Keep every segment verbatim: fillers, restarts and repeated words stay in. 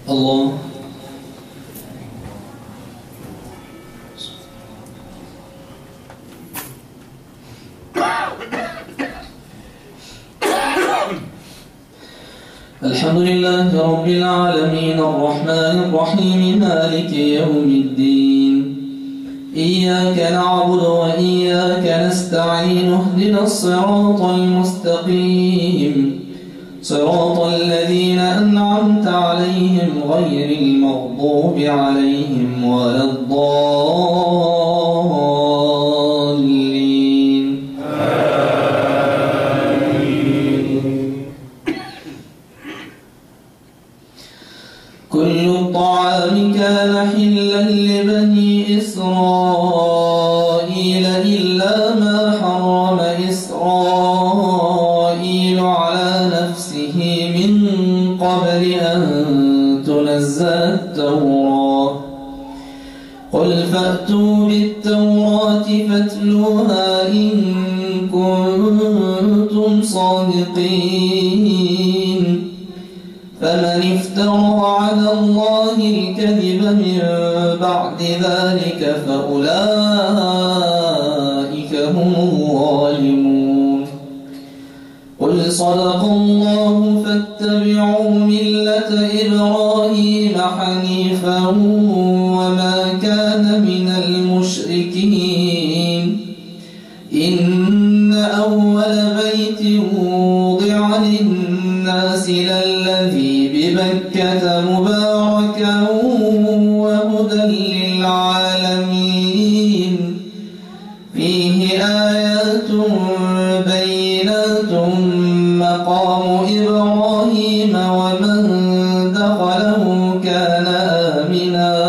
الله. الحمد لله رب العالمين الرحمن الرحيم مالك يوم الدين إياك نعبد وإياك نستعين اهدنا الصراط المستقيم صراط الذين أنعمت عليهم غير المغضوب عليهم ولا الضالين آمين. كل الطعام كان حلا لبني إسرائيل إلا ما حرم إسرائيل على نفسه من قبل أن تنزل التوراة قل فأتوا بالتوراة فاتلوها إن كنتم صادقين فمن افترى على الله الكذب من بعد ذلك فأولئك هم الظالمون قل صدق الله فاتبعوا ملة إبراهيم حنيفا وما كان من المشركين إن أول بيت وضع للناس للذي ببكة مباركا وهدى للعالمين فيه آيات بينات مقام إبراهيم ومن دخله كان آمنا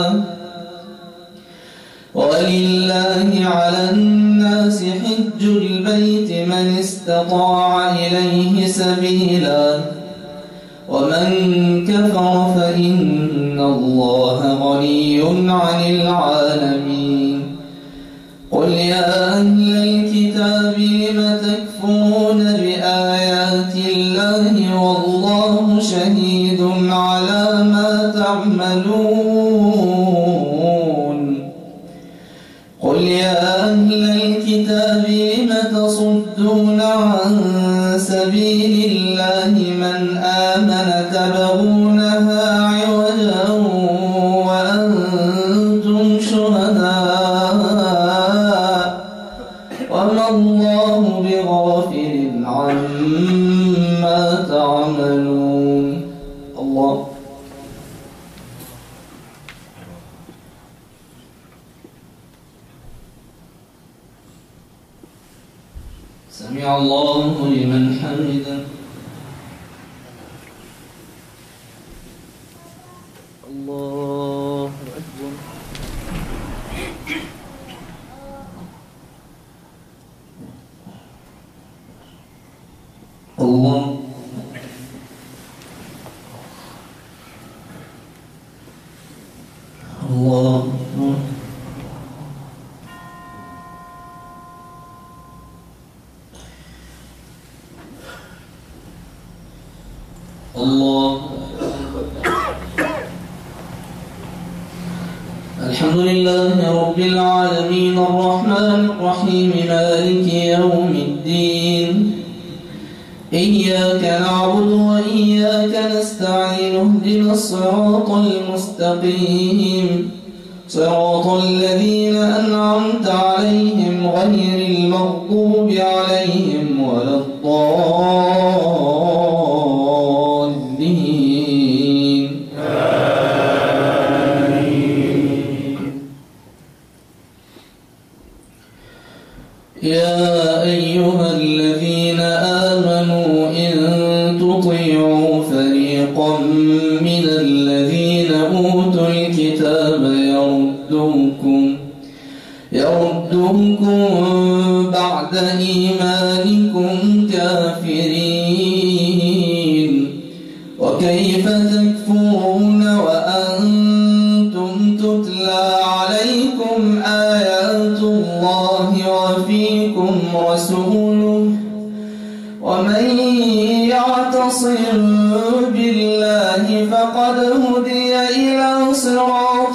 ولله على الناس حج البيت من استطاع إليه سبيلا ومن كفر فإن الله غني عن العالمين قل يا أهل الكتاب لم تكفرون بآيات الله والله شهيد على ما تعملون قل يا أهل الكتاب لم تصدون عن سبيل الله من آمن تبغونها عوجا وأنتم شهداء وما الله بغافل عما تعملون الله. سمع الله لمن حمده. الله أكبر. الله. الله. الله. الحمد لله رب العالمين الرحمن الرحيم مالك يوم الدين إياك نعبد وإياك نستعين اهدنا الصراط المستقيم صراط الذين أنعمت عليهم غير المغضوب عليهم ولا الضالين آمين. يا أيها الذين آمنوا إن تطيعوا فريقا من الذين أوتوا الكتاب يردوكم يردوكم بعد إيمانكم كافرين وكيف تكفرون وأنتم تتلى عليكم آيات الله وفيكم رسوله ومن يعلم واعتصم بالله فقد هدي إلى صراط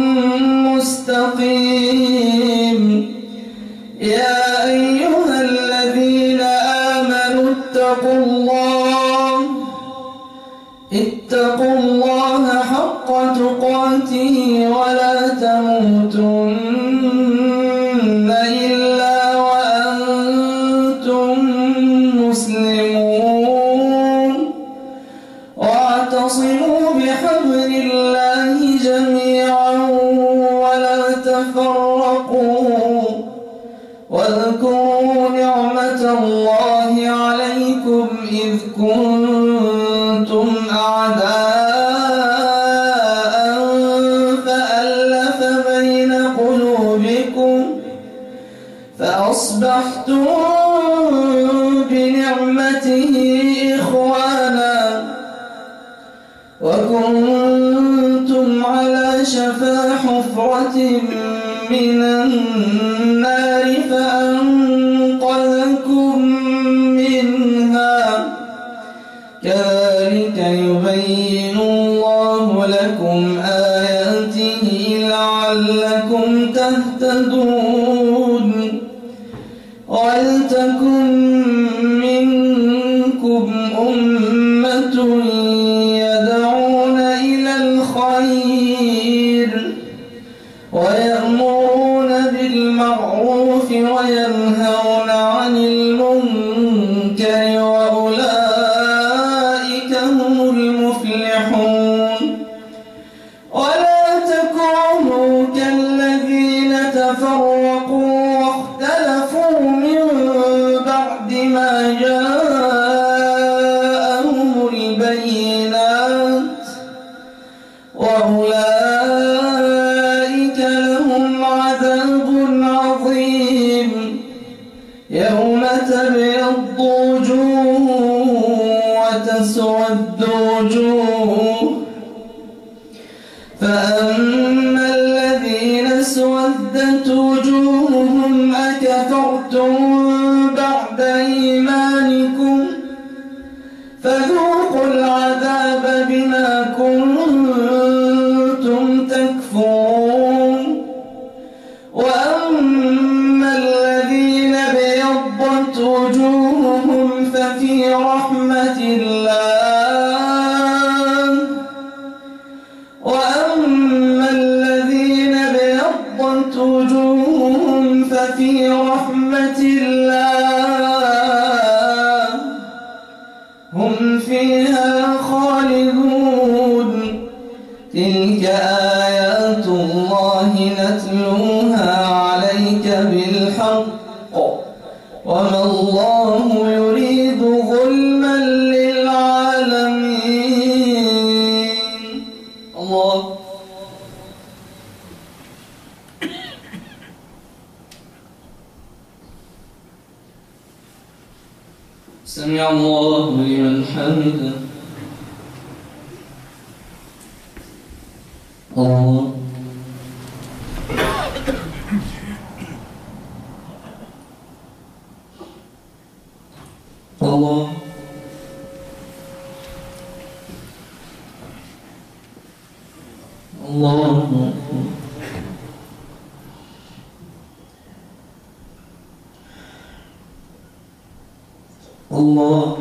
مستقيم. يا أيها الذين آمنوا اتقوا الله اتقوا الله حق تقاته ولا تموتن إلا وأنتم مسلمون. واعتصموا بحبل الله جميعا ولا تفرقوا. واذكروا نعمة الله عليكم إذ كنتم أعداء فألف بين قلوبكم فأصبحتم بنعمته إخوانا وكنتم على شفا حفرة من النار فأنقذكم منها. كذلك يبين الله لكم آياته لعلكم تهتدون. ولتكن منكم أمة يدعون إلى الخير ويأمرون بالمعروف وينهون عن المنكر وأولئك هم المفلحون. ولا تكونوا كالذين تفرقوا واختلفوا من بعد ما جاءهم البينات وأولئك لهم عذاب عظيم. يوم تبيض وجوه وتسود وجوه فأما الذين اسودت وجوههم أكفرتم بعد إيمانكم فذوقوا العذاب بما كنتم تكفرون. وأما الذين ابيضت وجوههم ففي رحمة الله وأما الذين ابيضت وجوههم ففي رحمة الله هم فيها خالدون. تلك آيات الله نتلوها عليك بالحق وما الله يريد ظلما للعالمين. الله سمع الله لمن حمده. الله الله الله الله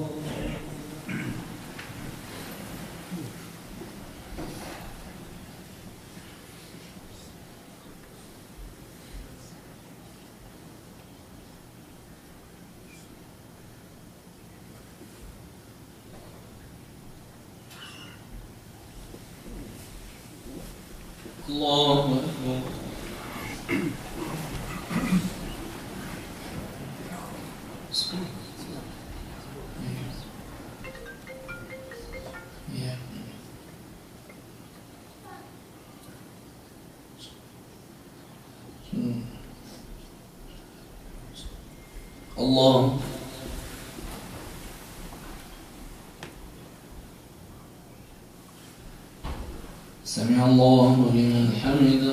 الله أكبر. الله سمع الله لمن حمده.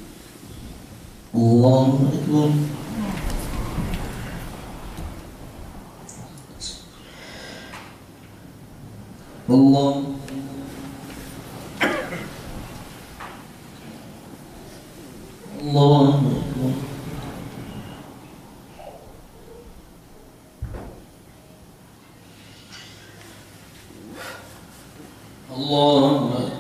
الله أكبر. الله الله أكبر. الله أكبر.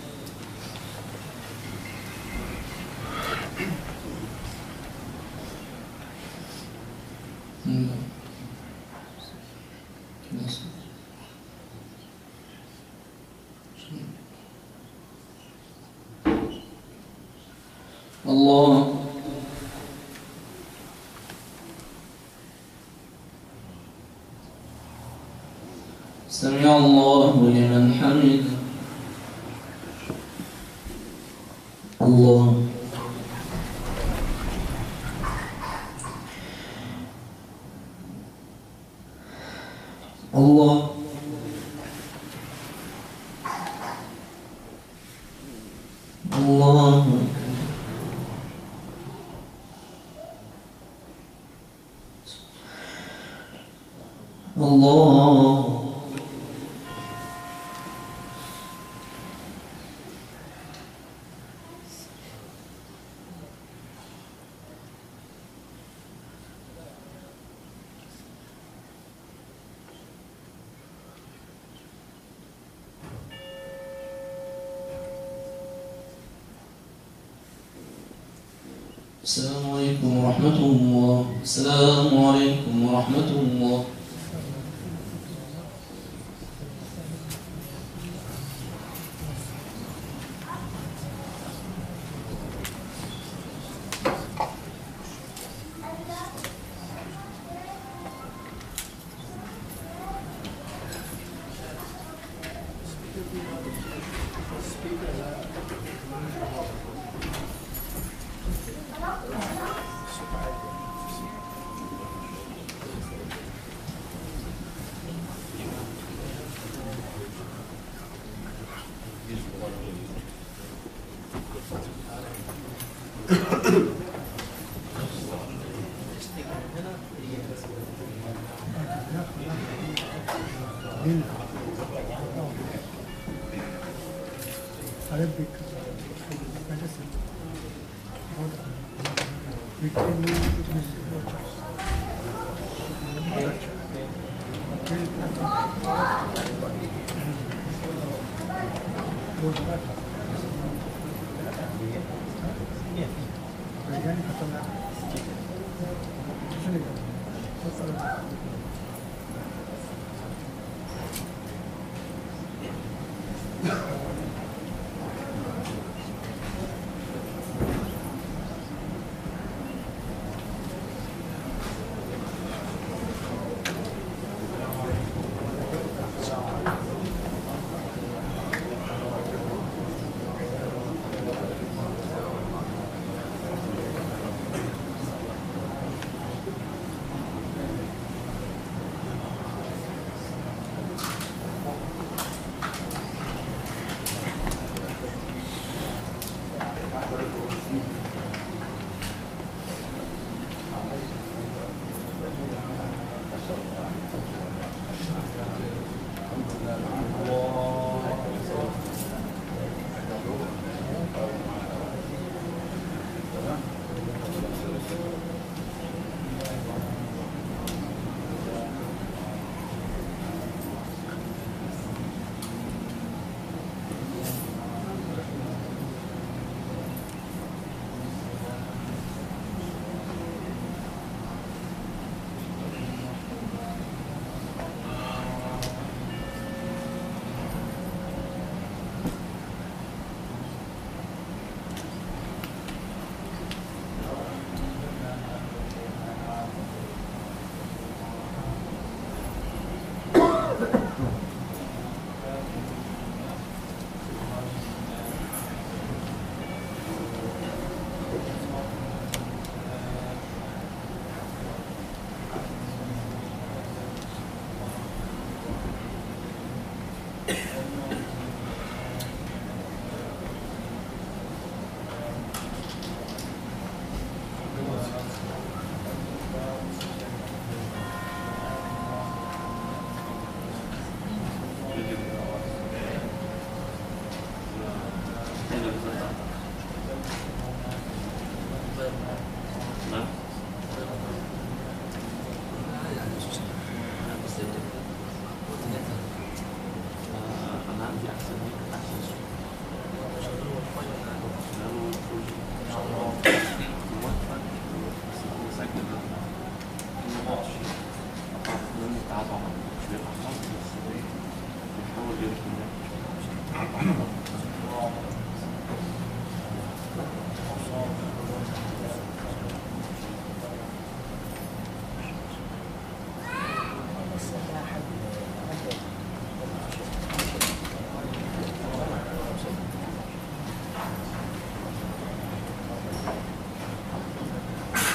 الله سمع الله لمن حمده. الله الله الله الله السلام عليكم ورحمة الله. السلام عليكم ورحمة الله.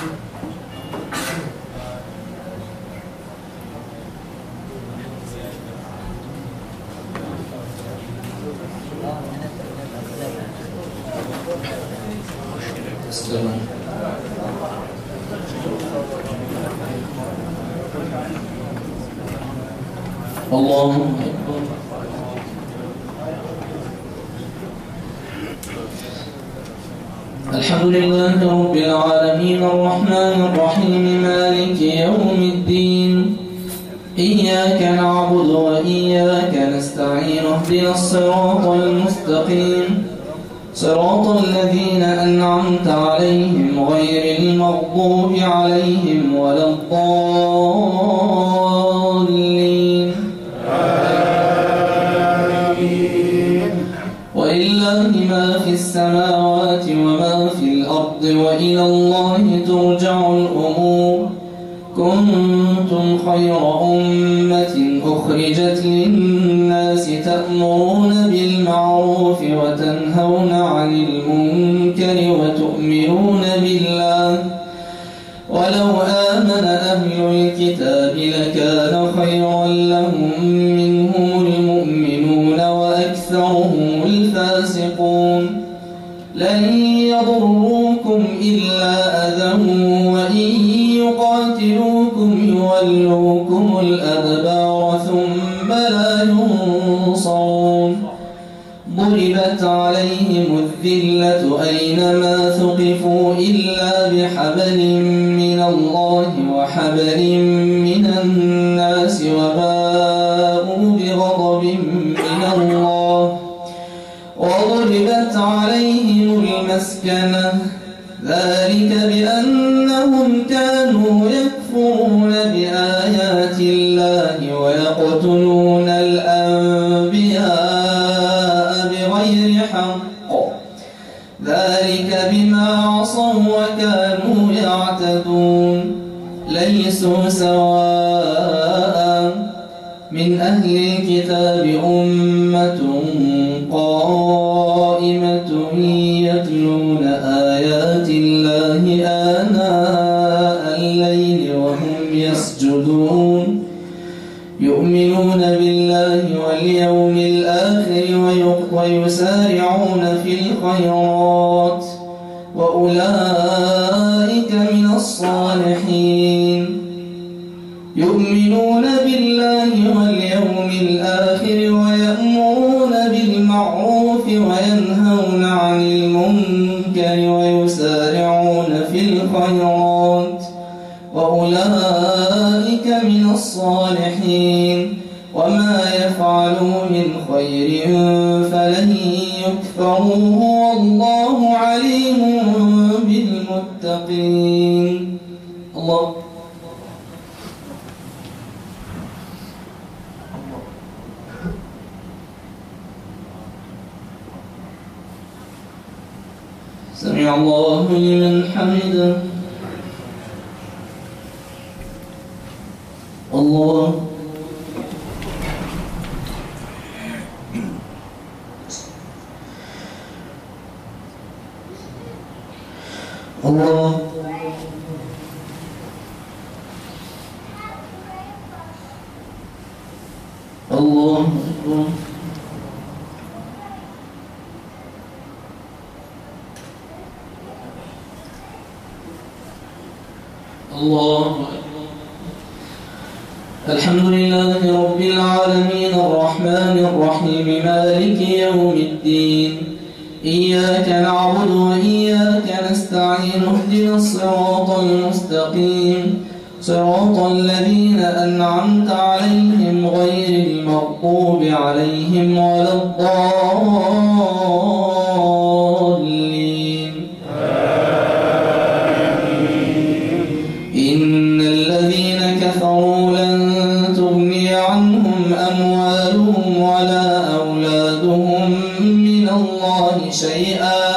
استمع. الله أكبر. الحمد لله رب العالمين الرحمن الرحيم مالك يوم الدين إياك نعبد وإياك نستعين اهدنا الصراط المستقيم صراط الذين أنعمت عليهم غير المغضوب عليهم ولا الضالين آمين. ولله ما في السماوات وما في الأرض وإلى الله ترجع الأمور كنتم خير أمة أخرجت للناس تأمرون بالمعروف وتنهون عن المنكر وتؤمنون بالله ولو آمن أهل الكتاب لكان خيرا لهم منهم المؤمنون وأكثرهم الفاسقون لن يضروكم إلا أذى وإن يقاتلوكم يولوكم الأدبار ثم لا ينصرون ضربت عليهم الذلة أينما ثقفوا إلا بحبل من الله وحبل من الناس وباءوا بغضب من الله وضربت عليهم المسكنة ذلك بأنهم كانوا يكفرون بآيات الله ويقتلون الأنبياء بغير حق ذلك بما عصوا وكانوا يعتدون ليسوا سواء من أهل الكتاب أمة قائمة يتلون آيات الله آناء الليل وهم يسجدون يؤمنون بالله واليوم الآخر ويسارعون في الخيرات وأولئك من الصالحين يؤمنون بالله واليوم الآخر ويأمرون بالمعروف وينهون عن المنكر ويسارعون في الخيرات وأولئك من الصالحين وما يفعلوا من خير فلن يكفروه والله عليم بالمتقين. الله سمع الله لمن حمده. الله الله الله أكبر. الله أكبر. الحمد لله رب العالمين الرحمن الرحيم مالك يوم الدين إياك نعبد وإياك نستعين اهدنا الصراط المستقيم صراط الذين أنعمت عليهم غير المغضوب عليهم ولا الضالين إن الذين كفروا لن تغني عنهم أموالهم ولا أولادهم من الله شيئا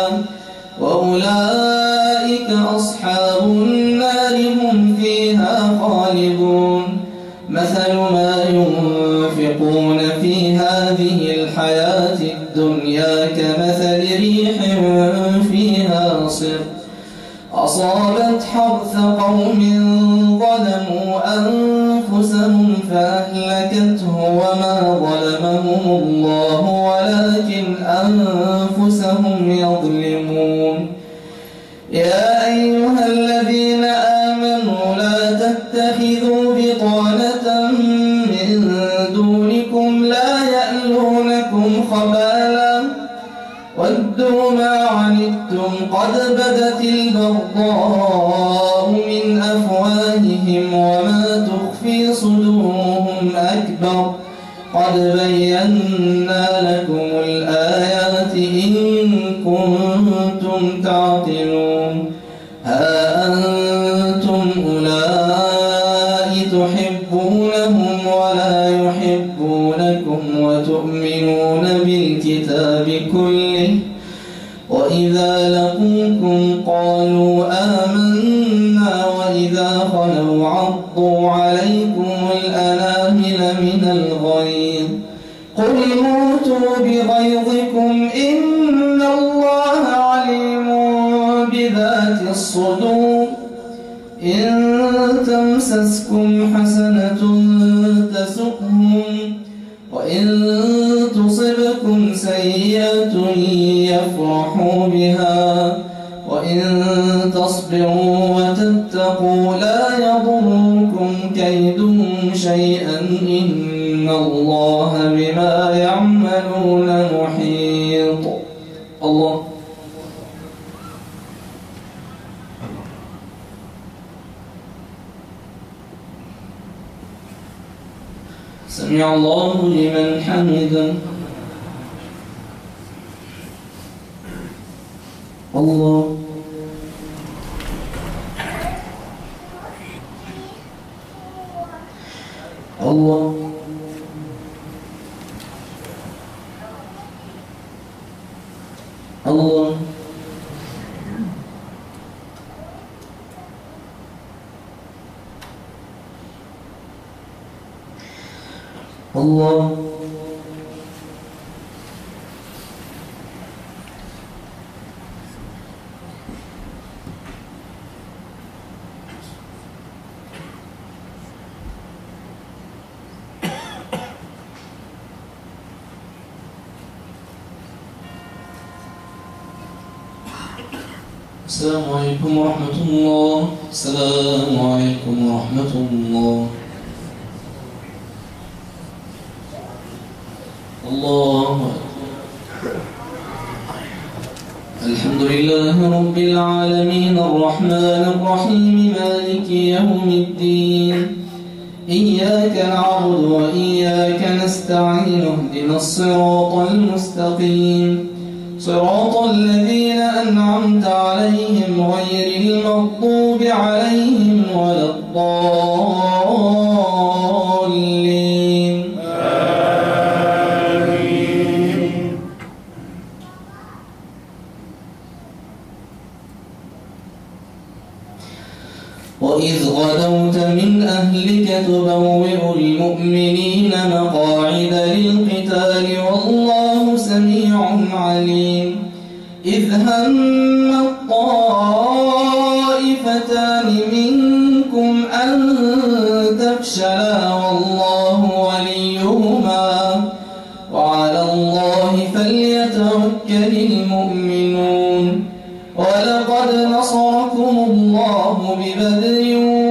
وأولئك أصحاب النار هم فيها خالدون مثل ما ينفقون في هذه الحياة الدنيا كمثل ريح فيها صر أصابت حرث قوم ظلموا أنفسهم فأهلكته وما ظلمهم الله ولكن أنفسهم يظلمون. يا أيها الذين آمنوا لا تتخذوا بطانة من دونكم لا يألونكم خبالا ودوا ما عنتم قد بدت البغضاء من أفواههم وما تخفي صدورهم أكبر قد بينا لكم الآيات إن كنتم تعقلون. ها أنتم أولئك تحبونهم ولا يحبونكم وتؤمنون بالكتاب كله وإذا لقوكم قالوا آمنا وإذا خلوا عضوا عليكم الأنامل من الغيظ قل موتوا بغيظكم إن الله عليم بذات الصدور. إن تمسسكم حسنة تسؤهم وإن تصبكم سيئة يفرحوا بها وإن تصبروا وتتقوا لا يضركم كيدهم شيئا إن الله بما يعملون محيط. الله سمع الله لمن حمده. الله الله الله الله السلام عليكم ورحمة الله. السلام عليكم ورحمة الله. الله الحمد لله رب العالمين الرحمن الرحيم مالك يوم الدين إياك نعبد وإياك نستعين اهدنا الصراط المستقيم صراط الذين أنعمت عليهم غير المغضوب عليهم ولا الضالين. آمين. وإذ غدوت من أهلك تبوئ المؤمنين مقاعد للقتال والله سميع عليم. إذ هم الطائفتان منكم أن تفشلا والله وليهما وعلى الله فليتوكل المؤمنون. ولقد نصركم الله ببدر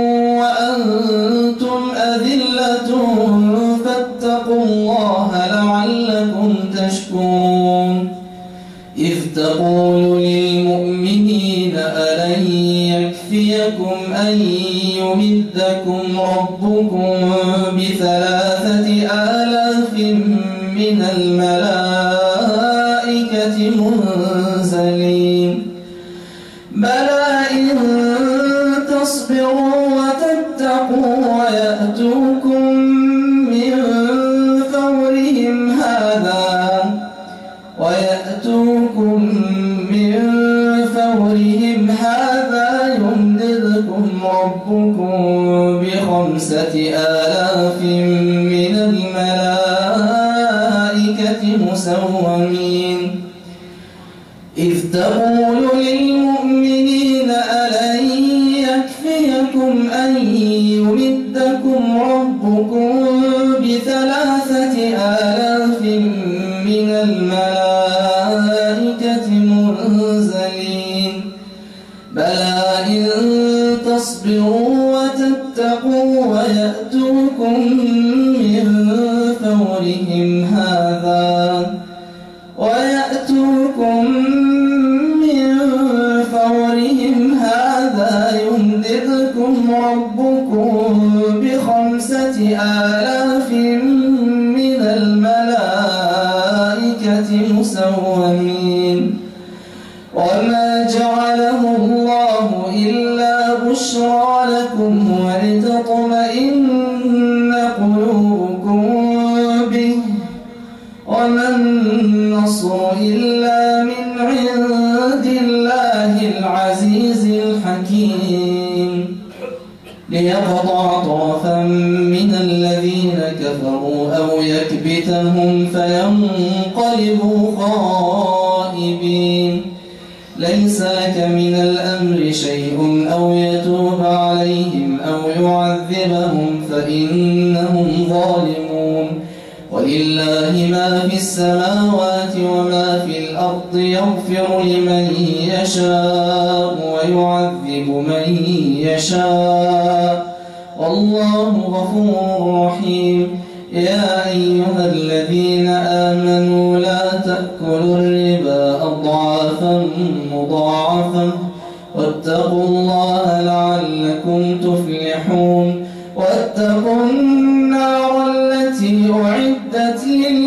وأنتم أذلة فاتقوا الله لعلكم تشكرون. إذ تقول للمؤمنين ألن يكفيكم أن يمدكم ربكم بثلاثة آلاف من الملائكة منزلين بلى إن تصبروا وتتقوا ويأتوكم من فورهم هذا ويأتوكم من فورهم هذا يمددكم ربكم بخمسة آلاف من الملائكة مسومين. إذ تقول للمؤمنين ألن بلى إن تصبروا وتتقوا ويأتوكم من فورهم هذا ويأتوكم من فورهم هذا يمددكم ربكم بخمسة آلاف من الملائكة مسومين وما جعله الله إلا بشرى لكم ولتطمئن قلوبكم به وما النصر إلا من عند الله العزيز الحكيم ليقطع طرفا من الذين كفروا أو يكبتهم فينقلبوا خائبين ليس لك من الأمر شيء أو يتوب عليهم أو يعذبهم فإنهم ظالمون ولله ما في السماوات وما في الأرض يغفر لمن يشاء ويعذب من يشاء والله غفور رحيم يا أيها الذين آمنوا لا تأكلوا الربا أضعافا مضاعفة واتقوا الله لعلكم تفلحون واتقوا النار التي أعدت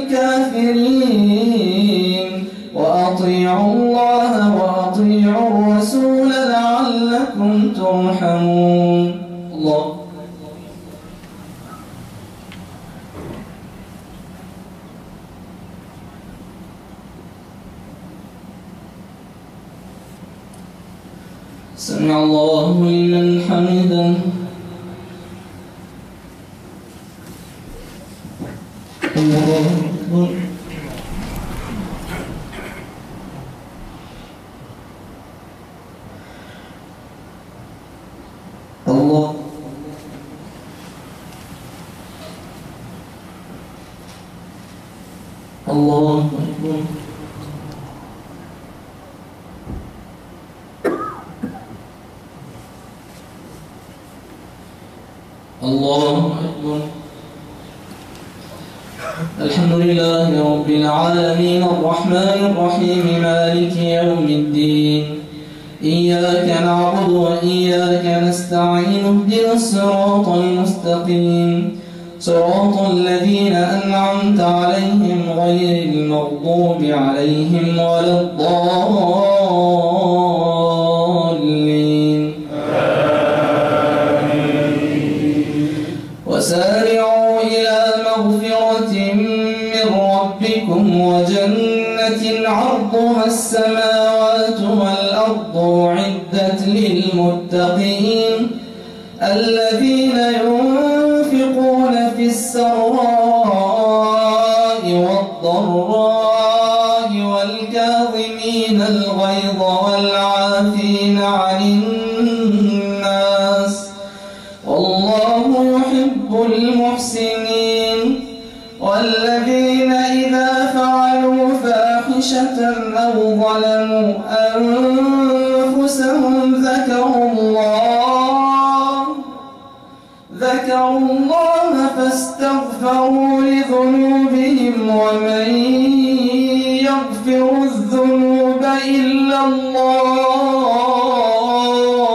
للكافرين وأطيعوا الله وأطيعوا الرسول لعلكم ترحمون الله سمع الله لمن حمده الله أكبر الله الله أكبر الله أكبر الحمد لله رب العالمين الرحمن الرحيم مالك يوم الدين إياك نعبد وإياك نستعين اهدنا الصراط المستقيم صراط الذين أنعمت عليهم غير المغضوب عليهم ولا الضالين وسارعوا إلى مغفرة من ربكم وجنة عرضها السماوات والأرض أعدت للمتقين الذين ينفقون في السراء والضراء والكاظمين الغيظ والعافين عن الناس والله يحب المحسنين والذين إذا فعلوا فاحشة أو ظلموا أنفسهم ذكروا الله ذكروا الله فاستغفروا لذنوبهم ومن يغفر الذنوب إلا الله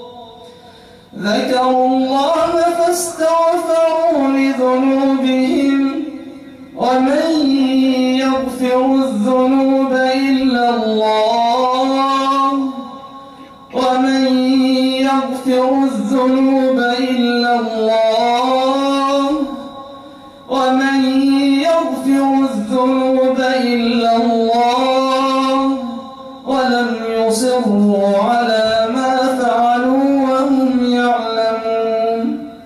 ذكروا الله فاستغفروا لذنوبهم ومن يغفر الذنوب إلا الله ومن يغفر الذنوب إلا الله ومن يغفر الذنوب إلا الله ولم يصروا على ما فعلوا وهم يعلمون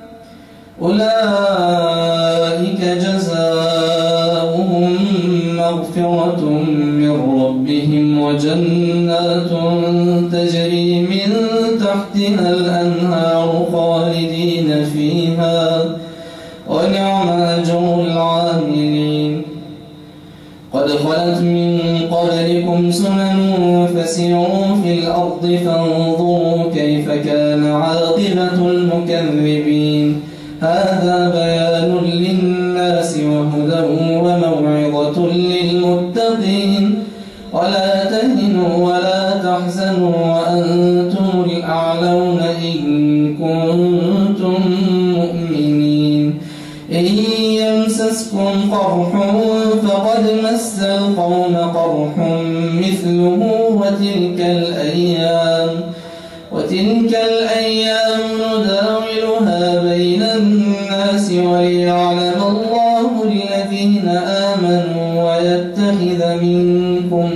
أولئك جزاؤهم مغفرة من ربهم وجنات تجري من تحتها الأنهار خالدين فيها ونعم أجر العاملين قد خلت من قبلكم سنن فسيروا في الأرض الأرض فانظروا كيف كان عاقبة المكذبين هذا بيان للناس وهدى وموعظة للمتقين ولا تهنوا ولا تحزنوا وأنتم الأعلون إن كنتم مؤمنين إن يمسسكم قرح فقد مس القوم قرح مثله وتلك الأيام وتلك الأيام نداولها بين الناس وليعلم الله الذين آمنوا ويتخذ منكم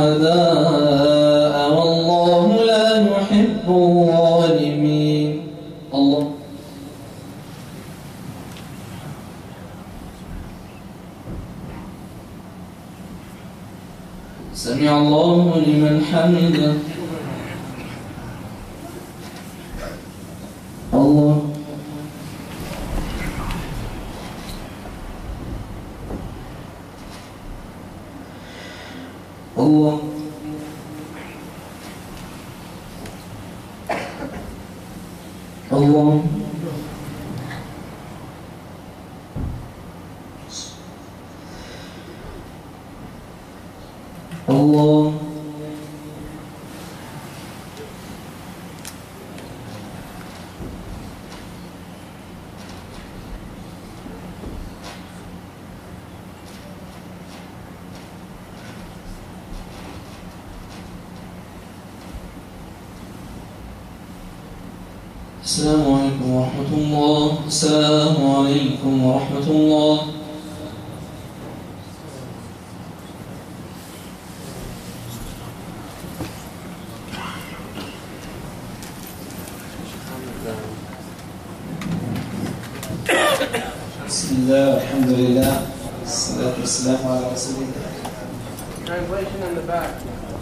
شهداء والله لا يحب الظالمين. الله سمع الله لمن حمده. الله الله الله الله السلام عليكم ورحمة الله. السلام عليكم ورحمة الله. بسم الله والحمد لله والصلاة والسلام على رسول الله. Translation in the back.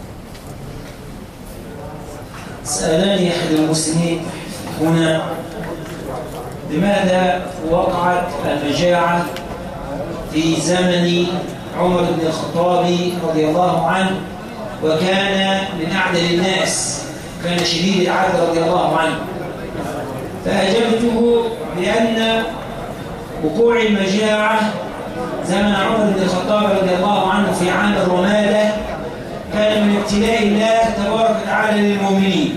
سألني أحد المسلمين هنا لماذا وقعت المجاعة في زمن عمر بن الخطاب رضي الله عنه وكان من أعدل الناس كان شديد العدل رضي الله عنه. فأجبته بأن وقوع المجاعة زمن عمر بن الخطاب رضي الله عنه في عام الرمادة كان من ابتلاء الله تبارك وتعالى للمؤمنين.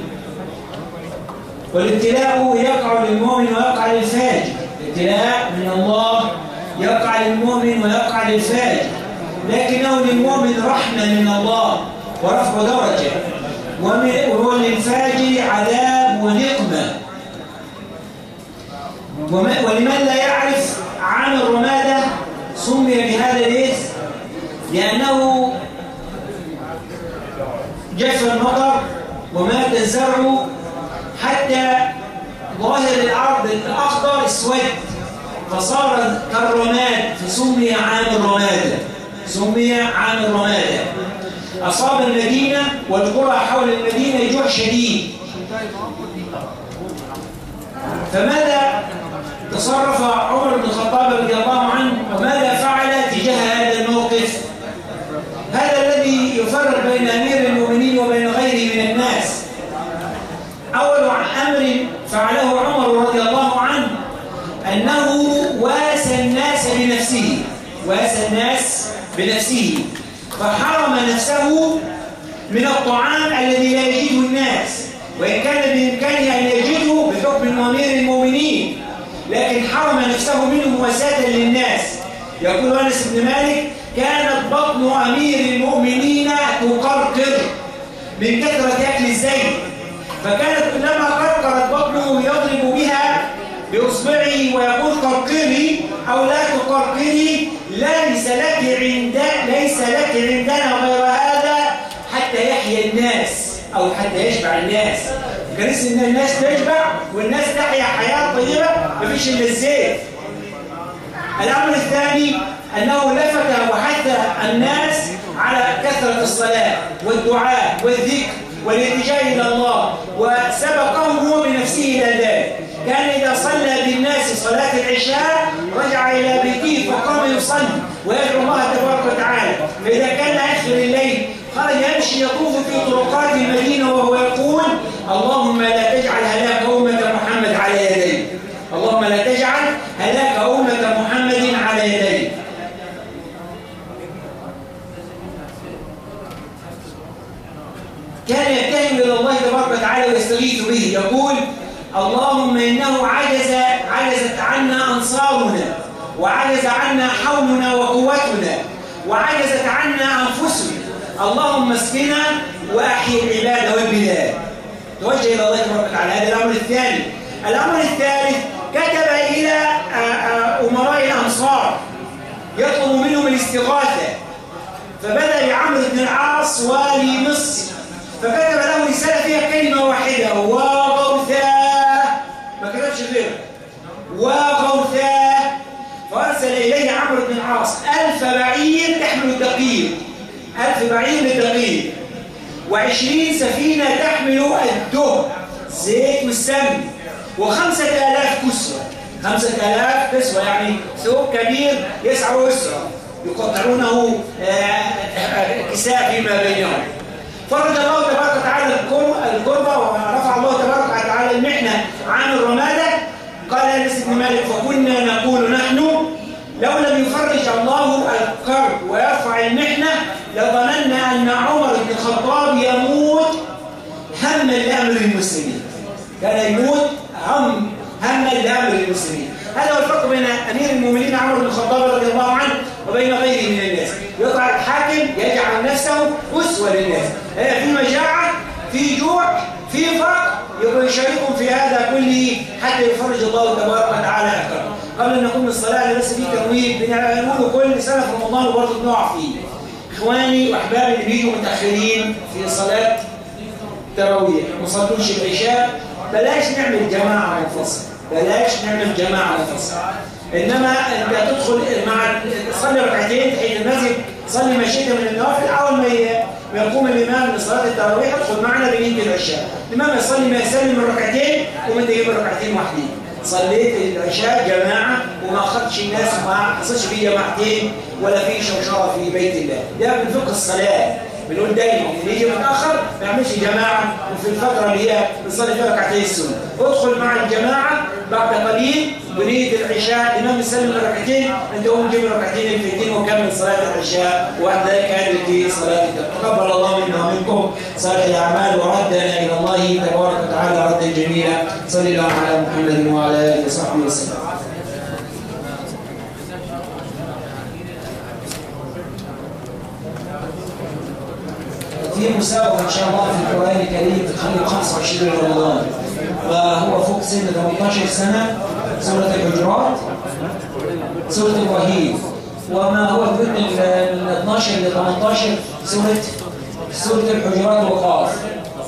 والابتلاء يقع للمؤمن ويقع للفاجر. الابتلاء من الله يقع للمؤمن ويقع للفاجر، لكنه للمؤمن رحمة من الله ورفع درجة، وللفاجر عذاب ونقمة. ولمن لا يعرف عام الرمادة سمي بهذا الاسم لأنه جف المطر ومات الزرع حتى ظاهر الأرض الأخضر اسود فصار كالرماد فسمي عام الرمادة. سمي عام الرمادة. أصاب المدينة والقرى حول المدينة جوع شديد. فماذا تصرف عمر بن الخطاب رضي الله عنه وماذا فعل تجاه هذا الموقف؟ هذا الذي يفرق بين أمير المؤمنين وبين غيره من الناس. أول أمر فعله عمر رضي الله عنه أنه واسى الناس بنفسه واسى الناس بنفسه فحرم نفسه من الطعام الذي لا يجده الناس، وإن كان بإمكانه أن يجده بحكم أمير المؤمنين، لكن حرم نفسه منه مواساة للناس. يقول أنس بن مالك: كانت بطن أمير المؤمنين تقرقر من كثرة أكل الزيت، فكانت كلما قرقرت بطنه يضرب بها بإصبعه ويقول: قرقري أو لا تقرقري، ليس لك عند ليس لك عندنا غير هذا حتى يحيا الناس أو حتى يشبع الناس. كان إن الناس تشبع والناس تحيا حياة طيبة مفيش إلا الزيت. الأمر الثاني أنه لفت وحث الناس على كثرة الصلاة والدعاء والذكر والالتجاء إلى الله، وسبقهم هو بنفسه إلى ذلك. كان إذا صلى بالناس صلاة العشاء رجع إلى بيته فقام يصلي ويدعو الله تبارك وتعالى. فإذا كان آخر الليل خرج يمشي يطوف في طرقات المدينة وهو يقول اللهم لا تجعل هلاك أمة محمد على يدي، اللهم لا تجعل هلاك أمة محمد على يدي. كان يتهم إلى الله تبارك وتعالى ويستغيث به، يقول اللهم إنه عجز عجزت عنا أنصارنا، وعجز عنا حولنا وقوتنا، وعجزت عنا أنفسنا، اللهم اسقنا وأحيي العباد والبلاد. توجه إلى الله تبارك وتعالى. هذا الأمر الثاني. الأمر الثالث كتب إلى أمراء الأمصار يطلب منهم الاستغاثة، فبدأ بعمرو بن العاص والي مصر، فكتب له رسالة فيها كلمة واحدة وغوثاه، ما كتبش غيرها وغوثاه. فأرسل إليه عمرو بن العاص ألف بعير تحمل الدقيق، ألف بعير للدقيق، وعشرين سفينة تحمل الدهن زيت والسمن، وخمسة آلاف كسوة، خمسة آلاف كسوة يعني ثوب كبير يسع أسرة يقطعونه كساء فيما بينهم. فرج الله تبارك وتعالى الكربة، ورفع الله تبارك وتعالى المحنة عن الرمادة. قال أنس بن مالك فكنا نقول نحن لو لم يفرج الله الكرب ويرفع المحنة لظننا أن عمر بن الخطاب يموت هما لأمر المسلمين، كان يموت هم هما لأمر المسلمين. هذا هو الفرق بين أمير المؤمنين عمر بن الخطاب رضي الله عنه وبين غيره من الناس. يطلع الحاكم يجعل نفسه أسوة للناس، في مجاعة، في جوع، في فقر، يبقى يشاركهم في هذا كله حتى يفرج الله تبارك وتعالى الكرب. قبل أن نقوم بالصلاة لسه في تنويه بنقوله كل سنة في رمضان وبرضه بنقع فيه. إخواني وأحبابي اللي بيجوا متأخرين في صلاة التراويح ما صلوش العشاء، بلاش نعمل جماعة منفصلة، بلاش نعمل جماعة منفصلة. إنما أنت تدخل مع تصلي ركعتين تحية المسجد، صلي ما شئت من النوافل، أول ما يقوم الإمام لصلاة التراويح ادخل معنا بنية العشاء. الإمام يصلي ما يسلم من ركعتين وأنت تجيب ركعتين واحدين. صليت العشاء جماعة وما أخذتش الناس وما حصلش فيه جماعتين ولا فيه شوشرة في بيت الله. ده من فقه الصلاة. بنقول دايما اللي يجي متأخر ما يعملش جماعة، وفي الفترة اللي هي بنصلي فيها ركعتين السنة ادخل مع الجماعة بعد قليل بنية العشاء. الإمام يسلم ركعتين، أنت قوم جيب ركعتين الفيتين وكمل صلاة العشاء، وبعد ذلك هذه في صلاة التراويح. تقبل الله منا ومنكم صالح الأعمال وردنا إلى الله تبارك وتعالى ردا جميلا. صلى الله على محمد وعلى آله وصحبه وسلم. في مسابقة إن شاء الله في القرآن الكريم في خمسة وعشرين رمضان، وهو فوق سن ثمانية عشر سنة، سورة الحجرات، سورة إبراهيم، وما هو ضمن من اثني عشر ل ثمانية عشر سورة سورة الحجرات وقاف.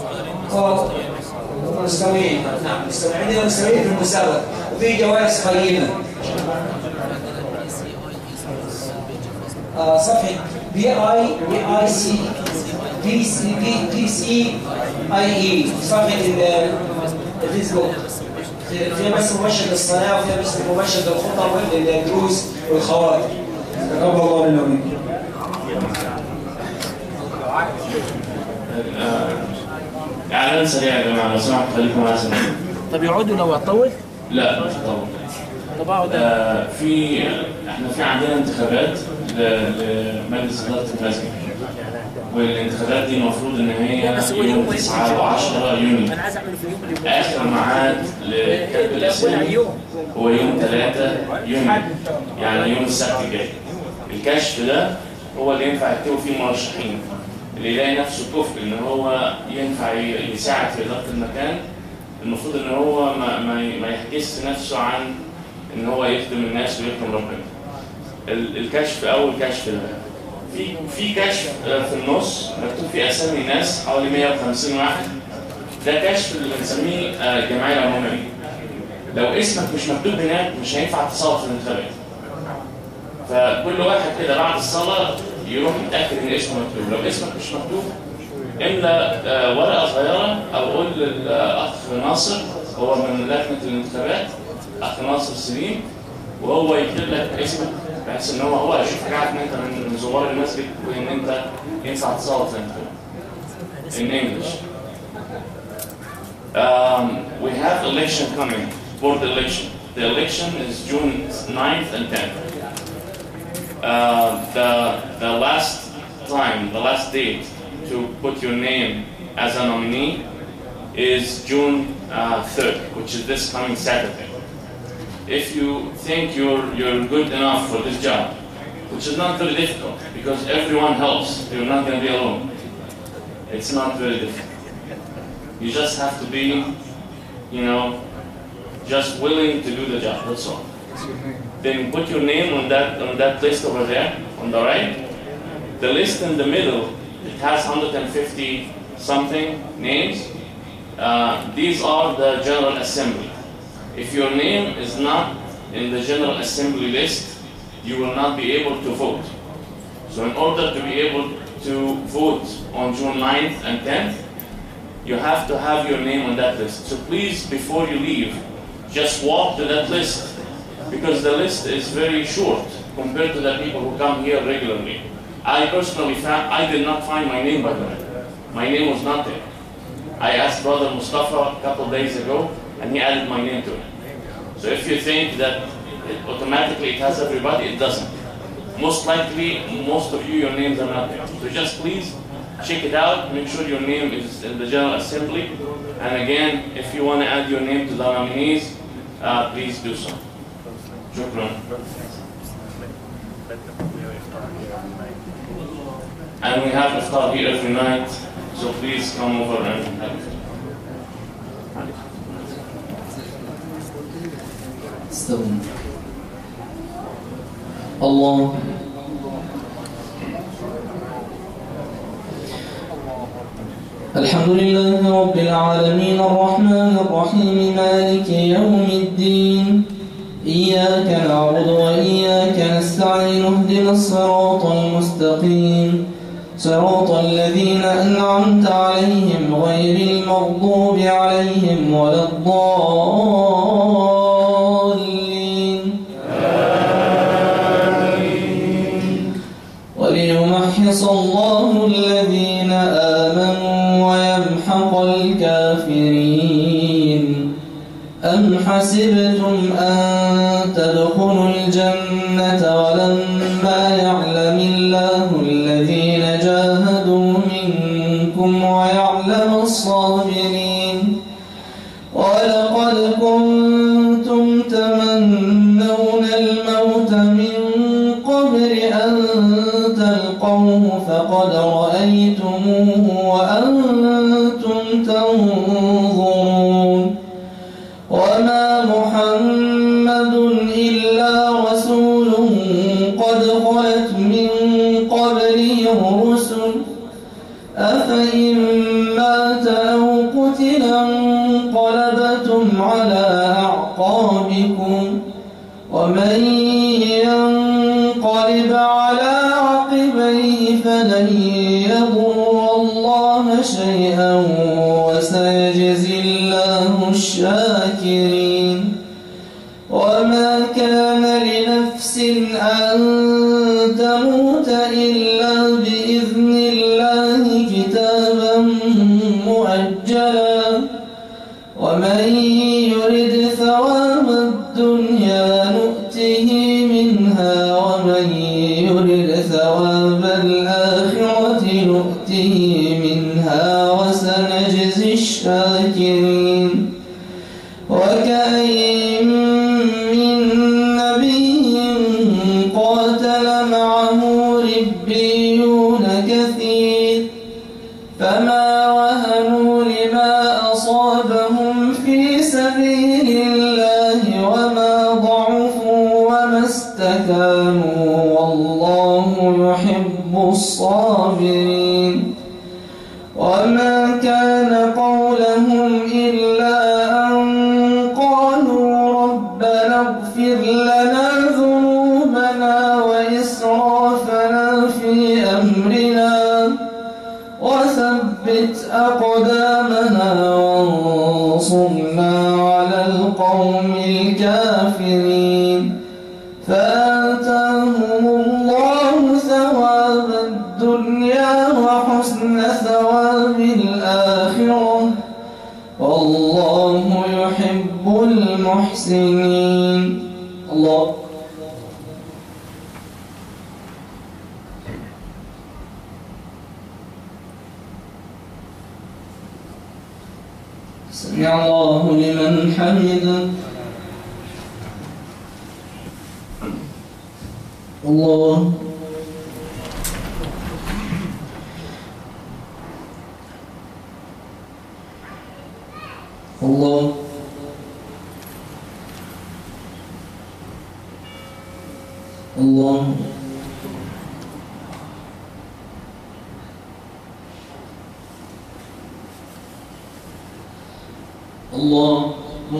مستويين، نعم مستويين، عندنا مستويين في المسابقة وفي جوائز قيمة. آه صفحة بي اي بي اي سي بي سي بي سي اي اي صفحة الفيسبوك، فيها بس مباشر للصلاة وفيها بس مباشر للخطب والدروس والخواتم. تقبل الله منا ومنكم. اعلان سريع يا جماعه لو سمحتوا خليكم معايا سريع. طب يقعدوا لو هتطول؟ لا مش هطول. طب اقعد. آه في احنا في عندنا انتخابات لمجلس اداره المسجد، والانتخابات دي المفروض ان هي يوم تسعة وعشرة يونيو. انا عايز اعمله في اليوم اللي اخر ميعاد لكتب الاسامي هو يوم ثلاثة يونيو، يعني يوم السبت الجاي. الكشف ده هو اللي ينفع يكتبوا فيه المرشحين، اللي يلاقي نفسه كفء ان هو ينفع يساعد في اداره المكان. المفروض ان هو ما ما يحجزش نفسه عن ان هو يخدم الناس ويخدم ربنا. الكشف اول كشف ده في في كشف في النص مكتوب فيه اسامي ناس حوالي مئة وخمسين واحد، ده كشف اللي بنسميه الجمعيه العموميه. لو اسمك مش مكتوب هناك مش هينفع تصوت في الانتخابات. فكل واحد كده بعد الصلاه يروح يتاكد ان اسمه مكتوب. لو اسمك مش مكتوب املى ورقه صغيره او قول للاخ ناصر، هو من لجنه الانتخابات، اخ ناصر سليم، وهو يكتب لك اسمك بحيث ان هو هو يشوفك عارف ان انت من زوار المسجد وان انت ينفع تصوت زي ما تقول. In English. Um, we have election coming, board election. The election is June ninth and tenth. Uh, the the last time, the last date to put your name as a nominee is June uh, third, which is this coming Saturday. If you think you're you're good enough for this job, which is not very difficult because everyone helps, you're not going to be alone. It's not very difficult. You just have to be, you know, just willing to do the job. That's all. Then put your name on that on that list over there on the right. The list in the middle, it has one hundred fifty something names. Uh, these are the General Assembly. If your name is not in the General Assembly list, you will not be able to vote. So in order to be able to vote on June ninth and tenth, you have to have your name on that list. So please, before you leave, just walk to that list, because the list is very short compared to the people who come here regularly. I personally found, I did not find my name, by the way. My name was not there. I asked Brother Mustafa a couple of days ago, and he added my name to it. So if you think that it automatically it has everybody, it doesn't. Most likely, most of you, your names are not there. So just please check it out, make sure your name is in the General Assembly. And again, if you want to add your name to the nominees, uh, please do so. Shukran. And we have iftar here every night, so please come over and have it. استووا. الله الحمد لله رب العالمين الرحمن الرحيم مالك يوم الدين إياك نعبد وإياك نستعين اهدنا الصراط المستقيم صراط الذين أنعمت عليهم غير المغضوب عليهم ولا الضالين آمين. وليمحص الله الذين آمنوا ويمحق الكافرين. أم حسبتم أن تدخلوا الجنة ولما يعلم الله الذين جاهدوا منكم ويعلم الصابرين. ولقد كنتم تمنون الموت من قبل أن تلقوه فقد رأيتموه وأنتم تنظرون. وما محمد إلا رسول قد خلت من قبله الرسل أفإن مات أو قتل انقلبتم على أعقابكم ومن ينقلب على عقبيه فلن يضر الله شيئا وسيجزي الله الشاكرين. وما كان لنفس أن تموت إلا بإذن الله كتابا مؤجلا. ومن يرد ثواب الدنيا نؤته منها ومن يرد ثواب الآخرة نؤته منها وسنجزي الشاكرين. وكأين من نبي قاتل معه ربيون كثير فما وهنوا لما أصابهم في سبيل الله وما ضعفوا وما استكانوا والله يحب الصابرين. وما كان قولهم إلا أن قالوا ربنا اغفر لنا ذنوبنا وإسرافنا في أمرنا وثبت أقدامنا وانصرنا على القوم الكافرين. فآتاهم وحسن ثواب الآخرة، والله يحب المحسنين. الله. سمع الله لمن حمده. الله. الله. الله. الله.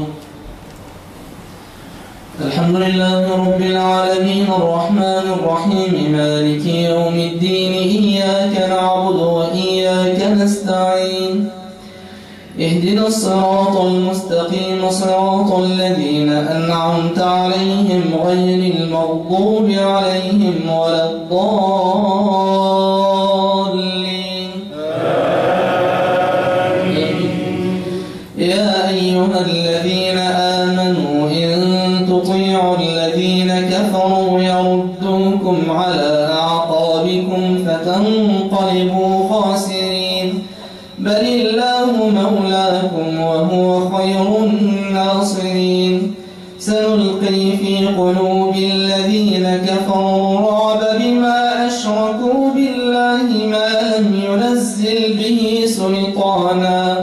الحمد لله رب العالمين الرحمن الرحيم مالك يوم الدين، إياك نعبد وإياك نستعين، اهدنا الصراط المستقيم صراط الذين أنعمت عليهم غير المغضوب عليهم ولا الضالين. يا أيها الذين آمنوا إن تطيعوا الذين كفروا يردوكم على أعقابكم فتنقلبوا خاسرين، بل الله مولاكم وهو خير الناصرين. سنلقي في قلوب الذين كفروا الرعب بما أشركوا بالله ما لم ينزل به سلطانا،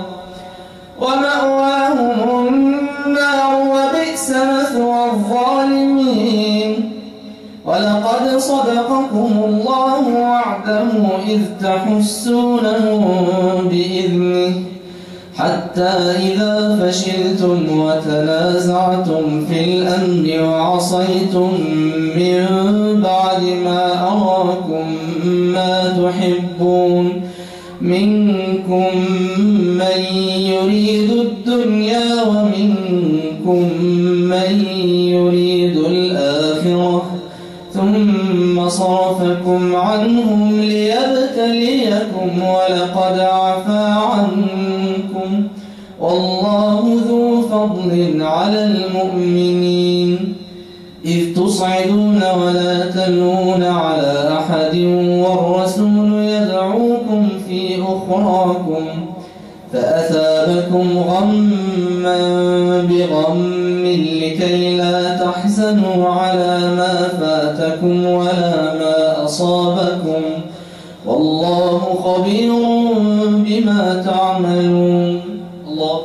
ومأواهم النار وبئس مثوى الظالمين. ولقد صدقكم الله وعده إذ تحسونهم بإذنه، حتى إذا فشلتم وتنازعتم في الأمر وعصيتم من بعد ما أراكم ما تحبون، منكم من يريد الدنيا ومنكم من يريد الآخرة، ثم صرفكم عنهم ليبتليكم ولقد عفا عنكم، والله ذو فضل على المؤمنين. إذ تصعدون ولا تلون على أحد والرسول يدعوكم في أخراكم، فأثابكم غما بغم لكي لا تحزنوا على ما فاتكم ولا ما أصابكم، والله خبير بما تعملون. الله.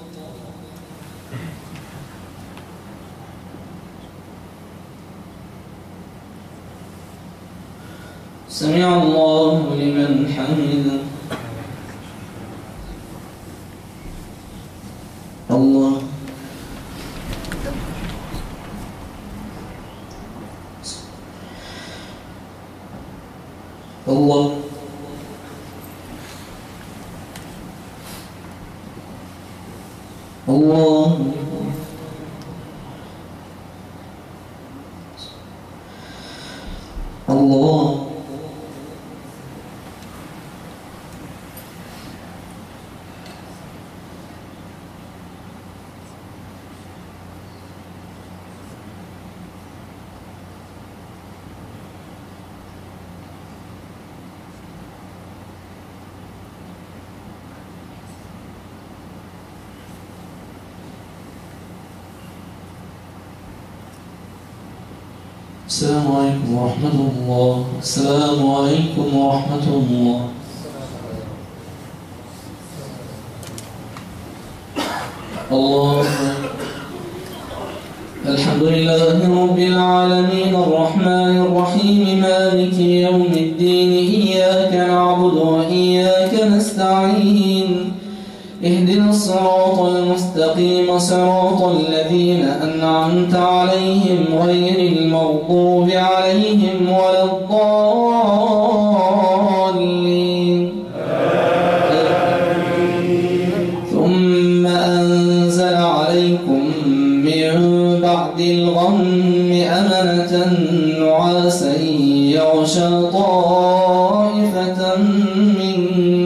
سمع الله لمن حمده. الله. الله. الله. الله. السلام عليكم ورحمة الله. السلام عليكم ورحمة الله. الله. الحمد لله رب العالمين الرحمن الرحيم مالك يوم الدين، إياك نعبد وإياك نستعين، اهدنا الصراط المستقيم صراط الذين أنعمت عليهم غير المغضوب عليهم ولا الضالين. ثم أنزل عليكم من بعد الغم أمنة نعاسا يغشى طائفة منكم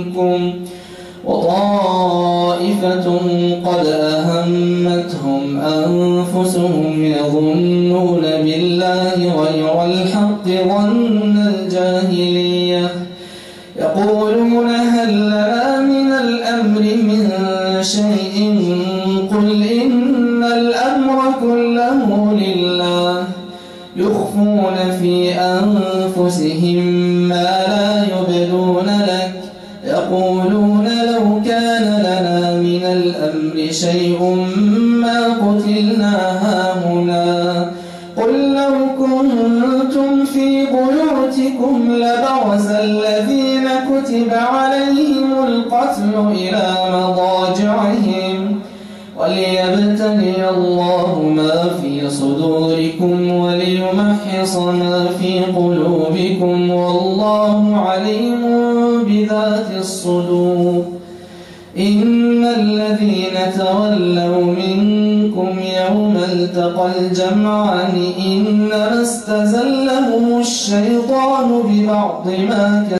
أهمتهم أنفسهم يظنون بالله غير الحق ظن الجاهلية يقولون هل لنا من الأمر من شيء قل إن الأمر كله لله يخفون في أنفسهم ما لا يبدون لك يقولون لو كان لنا من الأمر شيء ما قتلنا هاهنا قل لو كنتم في بيوتكم لبرز الذين كتب عليهم القتل إلى مضاجعهم وليبتلي الله ما في صدوركم وليمحص ما في قلوبكم والله عليم بذات الصدور إن الذين تولوا منكم يوم التقى الجمعان إنما استزلهم الشيطان ببعض ما